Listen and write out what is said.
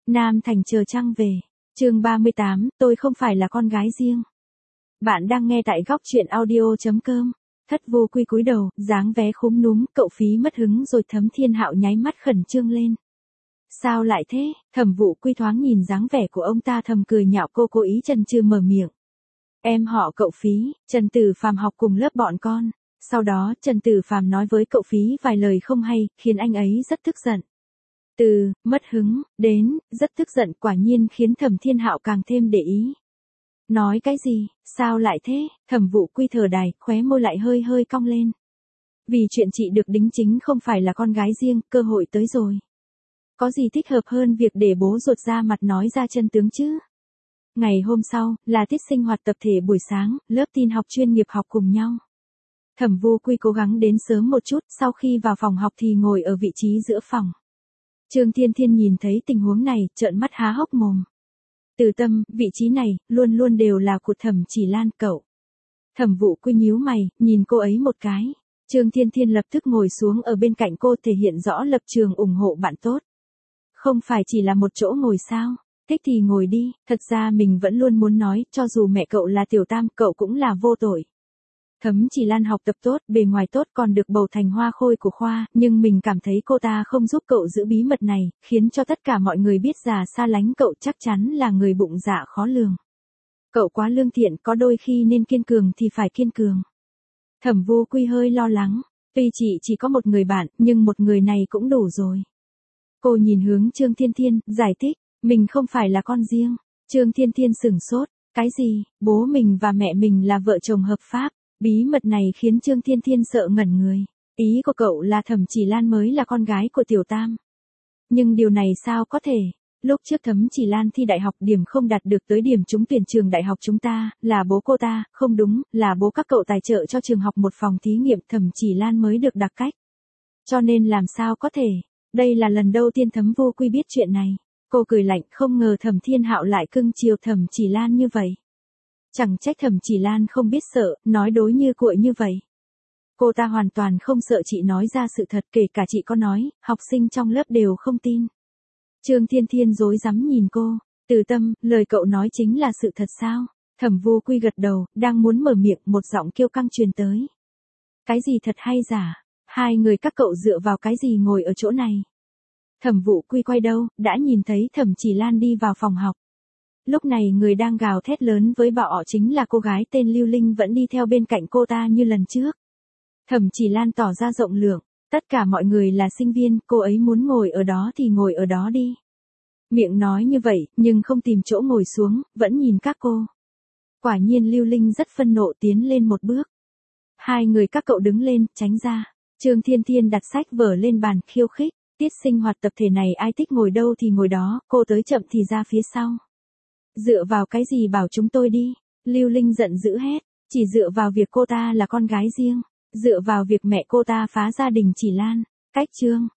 Nam Thành chờ trăng về. Chương 38, tôi không phải là con gái riêng. Bạn đang nghe tại góc truyện audio.com. Thất Vô Quy cúi đầu, dáng vé khúm núm, cậu Phí mất hứng rồi Thấm Thiên Hạo nháy mắt khẩn trương lên. Sao lại thế? Thẩm Vụ Quy thoáng nhìn dáng vẻ của ông ta thầm cười nhạo cô cố ý chần chừ mở miệng. Em họ cậu Phí, Trần Tử Phàm học cùng lớp bọn con. Sau đó Trần Tử Phàm nói với cậu Phí vài lời không hay, khiến anh ấy rất tức giận. Từ mất hứng đến rất tức giận quả nhiên khiến Thẩm Thiên Hạo càng thêm để ý. Nói cái gì? Sao lại thế? Thẩm Vụ Quy thở dài, khóe môi lại hơi hơi cong lên. Vì chuyện chị được đính chính không phải là con gái riêng, cơ hội tới rồi. Có gì thích hợp hơn việc để bố ruột ra mặt nói ra chân tướng chứ? Ngày hôm sau, là tiết sinh hoạt tập thể buổi sáng, lớp tin học chuyên nghiệp học cùng nhau. Thẩm Vô Quy cố gắng đến sớm một chút, sau khi vào phòng học thì ngồi ở vị trí giữa phòng. Trương Thiên Thiên nhìn thấy tình huống này, trợn mắt há hốc mồm. Từ Tâm, vị trí này, luôn luôn đều là của Thẩm Chỉ Lan cậu. Thẩm Vụ Quy nhíu mày, nhìn cô ấy một cái. Trương Thiên Thiên lập tức ngồi xuống ở bên cạnh cô thể hiện rõ lập trường ủng hộ bạn tốt. Không phải chỉ là một chỗ ngồi sao? Thích thì ngồi đi, thật ra mình vẫn luôn muốn nói, cho dù mẹ cậu là tiểu tam, cậu cũng là vô tội. Thấm Chỉ Lan học tập tốt, bề ngoài tốt còn được bầu thành hoa khôi của khoa, nhưng mình cảm thấy cô ta không giúp cậu giữ bí mật này, khiến cho tất cả mọi người biết già xa lánh cậu chắc chắn là người bụng dạ khó lường. Cậu quá lương thiện, có đôi khi nên kiên cường thì phải kiên cường. Thẩm Vô Quy hơi lo lắng, tuy chị chỉ có một người bạn, nhưng một người này cũng đủ rồi. Cô nhìn hướng Trương Thiên Thiên, giải thích, mình không phải là con riêng. Trương Thiên Thiên sửng sốt, cái gì, bố mình và mẹ mình là vợ chồng hợp pháp. Bí mật này khiến Trương Thiên Thiên sợ ngẩn người. Ý của cậu là Thẩm Chỉ Lan mới là con gái của tiểu tam. Nhưng điều này sao có thể? Lúc trước Thẩm Chỉ Lan thi đại học điểm không đạt được tới điểm trúng tuyển trường đại học chúng ta, là bố cô ta, không đúng, là bố các cậu tài trợ cho trường học một phòng thí nghiệm Thẩm Chỉ Lan mới được đặc cách. Cho nên làm sao có thể? Đây là lần đầu tiên Thẩm Vô Quy biết chuyện này. Cô cười lạnh, không ngờ Thẩm Thiên Hạo lại cưng chiều Thẩm Chỉ Lan như vậy. Chẳng trách Thẩm Chỉ Lan không biết sợ, nói đối như cuội như vậy. Cô ta hoàn toàn không sợ chị nói ra sự thật, kể cả chị có nói, học sinh trong lớp đều không tin. Trương Thiên Thiên rối rắm nhìn cô, Từ Tâm, lời cậu nói chính là sự thật sao? Thẩm Vô Quy gật đầu, đang muốn mở miệng, một giọng kiêu căng truyền tới. Cái gì thật hay giả? Hai người các cậu dựa vào cái gì ngồi ở chỗ này? Thẩm Vô Quy quay đầu, đã nhìn thấy Thẩm Chỉ Lan đi vào phòng học. Lúc này người đang gào thét lớn với bạo chính là cô gái tên Lưu Linh vẫn đi theo bên cạnh cô ta như lần trước. Thẩm Chỉ Lan tỏ ra rộng lượng, tất cả mọi người là sinh viên, cô ấy muốn ngồi ở đó thì ngồi ở đó đi. Miệng nói như vậy, nhưng không tìm chỗ ngồi xuống, vẫn nhìn các cô. Quả nhiên Lưu Linh rất phân nộ tiến lên một bước. Hai người các cậu đứng lên, tránh ra. Trương Thiên Thiên đặt sách vở lên bàn, khiêu khích. Tiết sinh hoạt tập thể này ai thích ngồi đâu thì ngồi đó, cô tới chậm thì ra phía sau. Dựa vào cái gì bảo chúng tôi đi? Lưu Linh giận dữ hét, chỉ dựa vào việc cô ta là con gái riêng, dựa vào việc mẹ cô ta phá gia đình Chỉ Lan. Cách Trương